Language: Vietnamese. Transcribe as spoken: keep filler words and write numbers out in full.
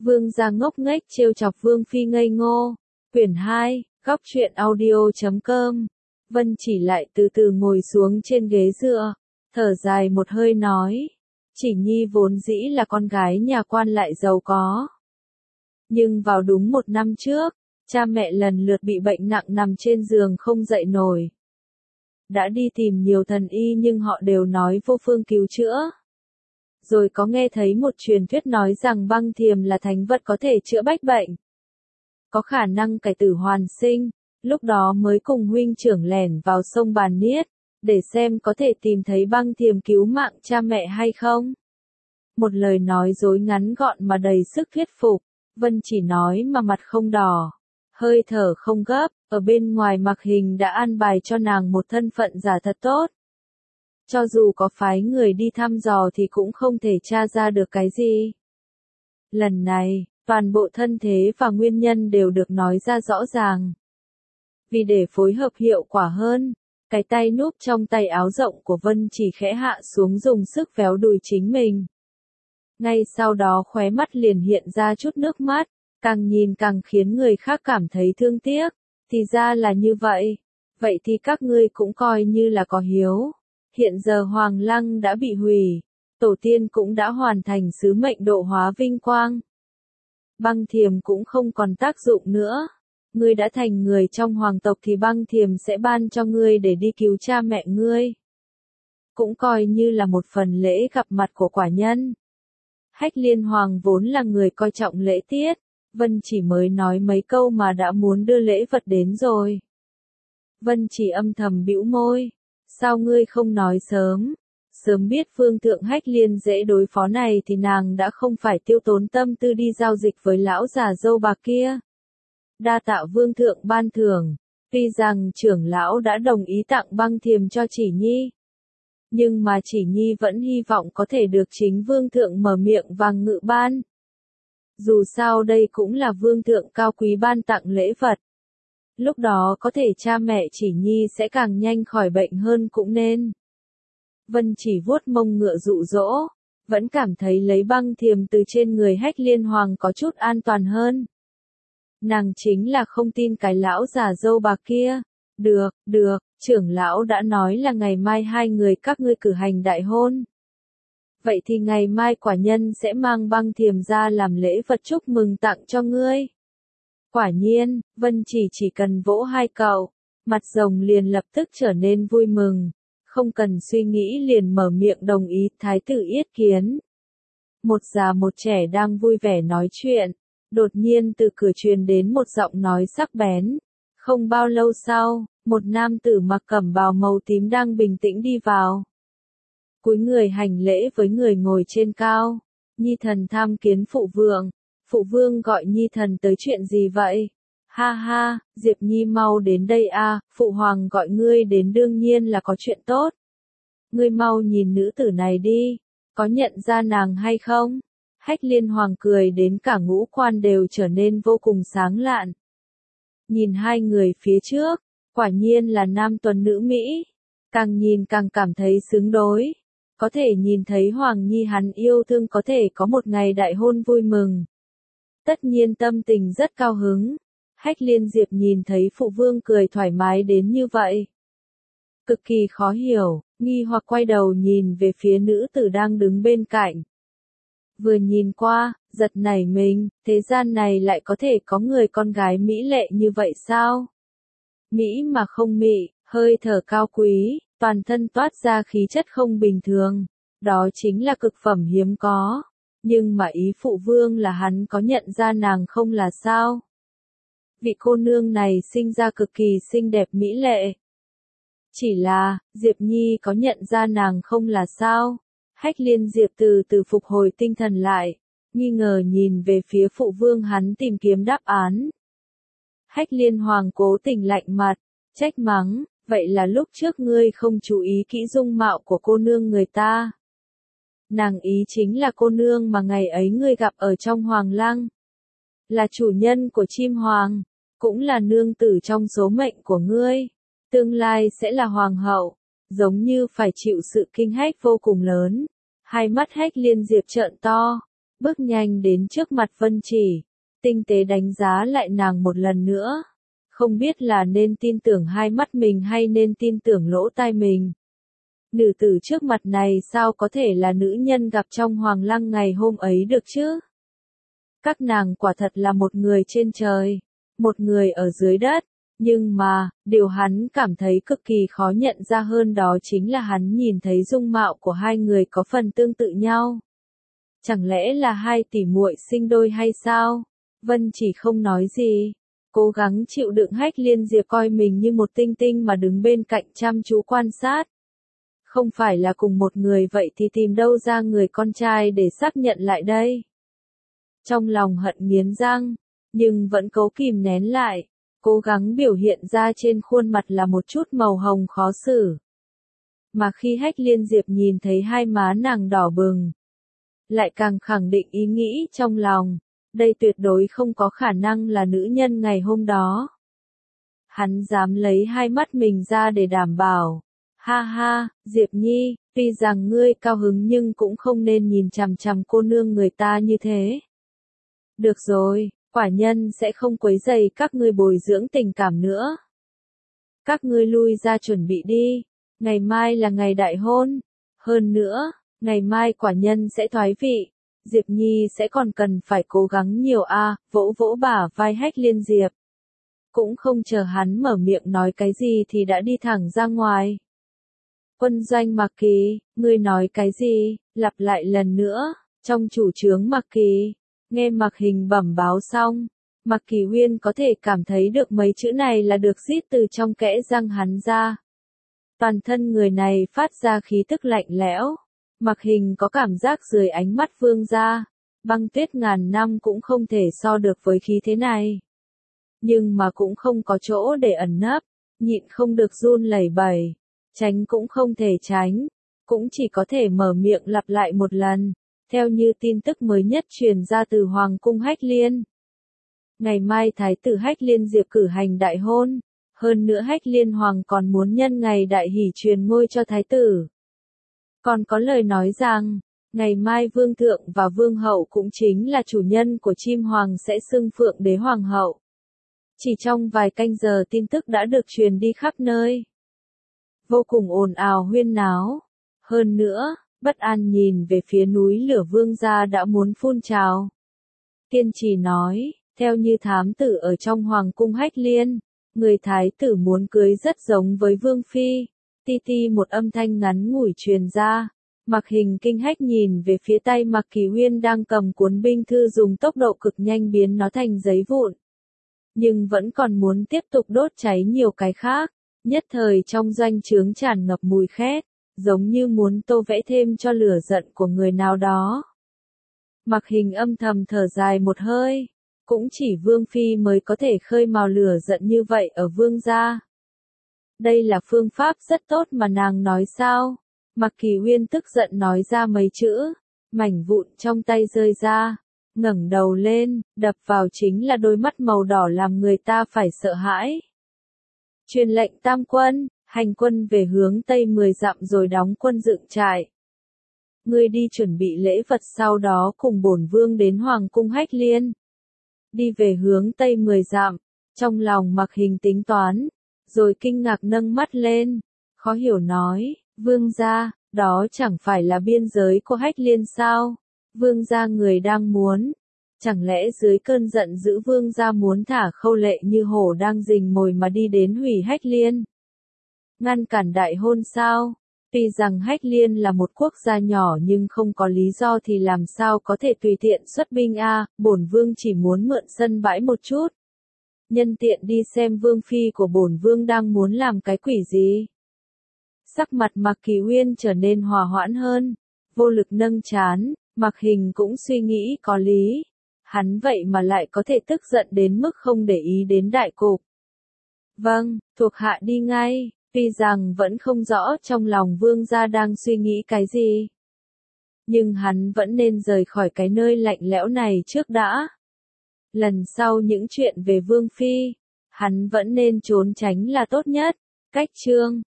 Vương gia ngốc nghếch trêu chọc Vương phi ngây ngô. Quyển hai, góc truyện audio chấm com. Vân Chỉ lại từ từ ngồi xuống trên ghế dựa, thở dài một hơi nói. Chỉ Nhi vốn dĩ là con gái nhà quan lại giàu có. Nhưng vào đúng một năm trước, cha mẹ lần lượt bị bệnh nặng nằm trên giường không dậy nổi. Đã đi tìm nhiều thần y nhưng họ đều nói vô phương cứu chữa. Rồi có nghe thấy một truyền thuyết nói rằng băng thiềm là thánh vật có thể chữa bách bệnh. Có khả năng cải tử hoàn sinh, lúc đó mới cùng huynh trưởng lẻn vào sông Bàn Niết, để xem có thể tìm thấy băng thiềm cứu mạng cha mẹ hay không. Một lời nói dối ngắn gọn mà đầy sức thuyết phục, Vân Chỉ nói mà mặt không đỏ, hơi thở không gấp, ở bên ngoài Mặc Hình đã an bài cho nàng một thân phận giả thật tốt. Cho dù có phái người đi thăm dò thì cũng không thể tra ra được cái gì. Lần này, toàn bộ thân thế và nguyên nhân đều được nói ra rõ ràng. Vì để phối hợp hiệu quả hơn, cái tay núp trong tay áo rộng của Vân Chỉ khẽ hạ xuống dùng sức véo đùi chính mình. Ngay sau đó khóe mắt liền hiện ra chút nước mắt, càng nhìn càng khiến người khác cảm thấy thương tiếc. Thì ra là như vậy. Vậy thì các ngươi cũng coi như là có hiếu. Hiện giờ Hoàng Lăng đã bị hủy, tổ tiên cũng đã hoàn thành sứ mệnh độ hóa vinh quang. Băng thiềm cũng không còn tác dụng nữa. Ngươi đã thành người trong hoàng tộc thì băng thiềm sẽ ban cho ngươi để đi cứu cha mẹ ngươi. Cũng coi như là một phần lễ gặp mặt của quả nhân. Hách Liên Hoàng vốn là người coi trọng lễ tiết, Vân Chỉ mới nói mấy câu mà đã muốn đưa lễ vật đến rồi. Vân Chỉ âm thầm bĩu môi. Sao ngươi không nói sớm? Sớm biết phương thượng Hách Liên dễ đối phó này thì nàng đã không phải tiêu tốn tâm tư đi giao dịch với lão già dâu bạc kia. Đa tạ vương thượng ban thưởng, tuy rằng trưởng lão đã đồng ý tặng băng thiềm cho Chỉ Nhi. Nhưng mà Chỉ Nhi vẫn hy vọng có thể được chính vương thượng mở miệng vàng ngự ban. Dù sao đây cũng là vương thượng cao quý ban tặng lễ vật. Lúc đó có thể cha mẹ Chỉ Nhi sẽ càng nhanh khỏi bệnh hơn cũng nên. Vân Chỉ vuốt mông ngựa dụ dỗ, vẫn cảm thấy lấy băng thiềm từ trên người Hách Liên Hoàng có chút an toàn hơn. Nàng chính là không tin cái lão già dâu bạc kia. Được, được, trưởng lão đã nói là ngày mai hai người các ngươi cử hành đại hôn. Vậy thì ngày mai quả nhân sẽ mang băng thiềm ra làm lễ vật chúc mừng tặng cho ngươi. Quả nhiên, Vân Chỉ chỉ cần vỗ hai cậu, mặt rồng liền lập tức trở nên vui mừng, không cần suy nghĩ liền mở miệng đồng ý. Thái tử Yết Kiến. Một già một trẻ đang vui vẻ nói chuyện, đột nhiên từ cửa truyền đến một giọng nói sắc bén. Không bao lâu sau, một nam tử mặc cẩm bào màu tím đang bình tĩnh đi vào. Cúi người hành lễ với người ngồi trên cao. Nhi thần tham kiến phụ vương. Phụ vương gọi Nhi thần tới chuyện gì vậy? Ha ha, Diệp Nhi mau đến đây a, phụ hoàng gọi ngươi đến đương nhiên là có chuyện tốt. Ngươi mau nhìn nữ tử này đi, có nhận ra nàng hay không? Hách Liên Hoàng cười đến cả ngũ quan đều trở nên vô cùng sáng lạn. Nhìn hai người phía trước, quả nhiên là nam tuấn nữ Mỹ, càng nhìn càng cảm thấy xứng đối. Có thể nhìn thấy Hoàng Nhi hắn yêu thương có thể có một ngày đại hôn vui mừng. Tất nhiên tâm tình rất cao hứng. Hách Liên Diệp nhìn thấy phụ vương cười thoải mái đến như vậy. Cực kỳ khó hiểu, nghi hoặc quay đầu nhìn về phía nữ tử đang đứng bên cạnh. Vừa nhìn qua, giật nảy mình, thế gian này lại có thể có người con gái mỹ lệ như vậy sao? Mỹ mà không mị, hơi thở cao quý, toàn thân toát ra khí chất không bình thường. Đó chính là cực phẩm hiếm có. Nhưng mà ý phụ vương là hắn có nhận ra nàng không là sao? Vị cô nương này sinh ra cực kỳ xinh đẹp mỹ lệ. Chỉ là, Diệp Nhi có nhận ra nàng không là sao? Hách Liên Diệp từ từ phục hồi tinh thần lại, nghi ngờ nhìn về phía phụ vương hắn tìm kiếm đáp án. Hách Liên Hoàng cố tình lạnh mặt, trách mắng, vậy là lúc trước ngươi không chú ý kỹ dung mạo của cô nương người ta. Nàng ý chính là cô nương mà ngày ấy ngươi gặp ở trong Hoàng Lăng. Là chủ nhân của chim hoàng, cũng là nương tử trong số mệnh của ngươi. Tương lai sẽ là hoàng hậu, giống như phải chịu sự kinh hách vô cùng lớn. Hai mắt Hách Liên Diệp trợn to, bước nhanh đến trước mặt Vân Chỉ, tinh tế đánh giá lại nàng một lần nữa. Không biết là nên tin tưởng hai mắt mình hay nên tin tưởng lỗ tai mình. Nữ tử trước mặt này sao có thể là nữ nhân gặp trong Hoàng Lăng ngày hôm ấy được chứ? Các nàng quả thật là một người trên trời, một người ở dưới đất. Nhưng mà, điều hắn cảm thấy cực kỳ khó nhận ra hơn đó chính là hắn nhìn thấy dung mạo của hai người có phần tương tự nhau. Chẳng lẽ là hai tỷ muội sinh đôi hay sao? Vân Chỉ không nói gì, cố gắng chịu đựng Hách Liên Diệp coi mình như một tinh tinh mà đứng bên cạnh chăm chú quan sát. Không phải là cùng một người vậy thì tìm đâu ra người con trai để xác nhận lại đây. Trong lòng hận nghiến răng, nhưng vẫn cố kìm nén lại, cố gắng biểu hiện ra trên khuôn mặt là một chút màu hồng khó xử. Mà khi Hách Liên Diệp nhìn thấy hai má nàng đỏ bừng, lại càng khẳng định ý nghĩ trong lòng, đây tuyệt đối không có khả năng là nữ nhân ngày hôm đó. Hắn dám lấy hai mắt mình ra để đảm bảo. Ha ha, Diệp Nhi, tuy rằng ngươi cao hứng nhưng cũng không nên nhìn chằm chằm cô nương người ta như thế. Được rồi, quả nhân sẽ không quấy rầy các ngươi bồi dưỡng tình cảm nữa. Các ngươi lui ra chuẩn bị đi, ngày mai là ngày đại hôn. Hơn nữa, ngày mai quả nhân sẽ thoái vị, Diệp Nhi sẽ còn cần phải cố gắng nhiều a. À, vỗ vỗ bả vai Hách Liên Diệp. Cũng không chờ hắn mở miệng nói cái gì thì đã đi thẳng ra ngoài. Quân doanh Mạc Kỳ, ngươi nói cái gì, lặp lại lần nữa, trong chủ trướng Mạc Kỳ. Nghe Mạc Hình bẩm báo xong, Mạc Kỳ Huyên có thể cảm thấy được mấy chữ này là được rít từ trong kẽ răng hắn ra. Toàn thân người này phát ra khí tức lạnh lẽo. Mạc Hình có cảm giác dưới ánh mắt vương gia, băng tuyết ngàn năm cũng không thể so được với khí thế này. Nhưng mà cũng không có chỗ để ẩn nấp, nhịn không được run lẩy bẩy, tránh cũng không thể tránh, cũng chỉ có thể mở miệng lặp lại một lần, theo như tin tức mới nhất truyền ra từ Hoàng cung Hách Liên. Ngày mai Thái tử Hách Liên Diệp cử hành đại hôn, hơn nữa Hách Liên Hoàng còn muốn nhân ngày đại hỷ truyền ngôi cho Thái tử. Còn có lời nói rằng, ngày mai Vương Thượng và Vương Hậu cũng chính là chủ nhân của chim hoàng sẽ xưng Phượng Đế Hoàng Hậu. Chỉ trong vài canh giờ tin tức đã được truyền đi khắp nơi. Vô cùng ồn ào huyên náo. Hơn nữa, bất an nhìn về phía núi lửa vương gia đã muốn phun trào. Tiên Trì nói, theo như thám tử ở trong Hoàng cung Hách Liên, người thái tử muốn cưới rất giống với Vương Phi. Ti ti một âm thanh ngắn ngủi truyền ra. Mạc Hình kinh hách nhìn về phía tay Mạc Kỳ Huyên đang cầm cuốn binh thư dùng tốc độ cực nhanh biến nó thành giấy vụn. Nhưng vẫn còn muốn tiếp tục đốt cháy nhiều cái khác. Nhất thời trong doanh trướng tràn ngập mùi khét, giống như muốn tô vẽ thêm cho lửa giận của người nào đó. Mạc Hình âm thầm thở dài một hơi, cũng chỉ Vương Phi mới có thể khơi mào lửa giận như vậy ở Vương gia. Đây là phương pháp rất tốt mà nàng nói sao? Mạc Kỳ Huyên tức giận nói ra mấy chữ, mảnh vụn trong tay rơi ra, ngẩng đầu lên, đập vào chính là đôi mắt màu đỏ làm người ta phải sợ hãi. Truyền lệnh tam quân, hành quân về hướng tây mười dặm rồi đóng quân dựng trại. Ngươi đi chuẩn bị lễ vật sau đó cùng bổn vương đến Hoàng cung Hách Liên. Đi về hướng tây mười dặm, trong lòng Mạc Hình tính toán, rồi kinh ngạc nâng mắt lên, khó hiểu nói, vương gia, đó chẳng phải là biên giới của Hách Liên sao? Vương gia người đang muốn, chẳng lẽ dưới cơn giận dữ vương gia muốn thả Khâu Lệ Như hổ đang rình mồi mà đi đến hủy Hách Liên? Ngăn cản đại hôn sao? Tuy rằng Hách Liên là một quốc gia nhỏ nhưng không có lý do thì làm sao có thể tùy tiện xuất binh a, à, bổn vương chỉ muốn mượn sân bãi một chút. Nhân tiện đi xem Vương Phi của bổn vương đang muốn làm cái quỷ gì. Sắc mặt Mạc Kỳ Huyên trở nên hòa hoãn hơn, vô lực nâng trán, Mạc Hình cũng suy nghĩ có lý. Hắn vậy mà lại có thể tức giận đến mức không để ý đến đại cục. Vâng, thuộc hạ đi ngay, tuy rằng vẫn không rõ trong lòng vương gia đang suy nghĩ cái gì. Nhưng hắn vẫn nên rời khỏi cái nơi lạnh lẽo này trước đã. Lần sau những chuyện về Vương Phi, hắn vẫn nên trốn tránh là tốt nhất. Cách chương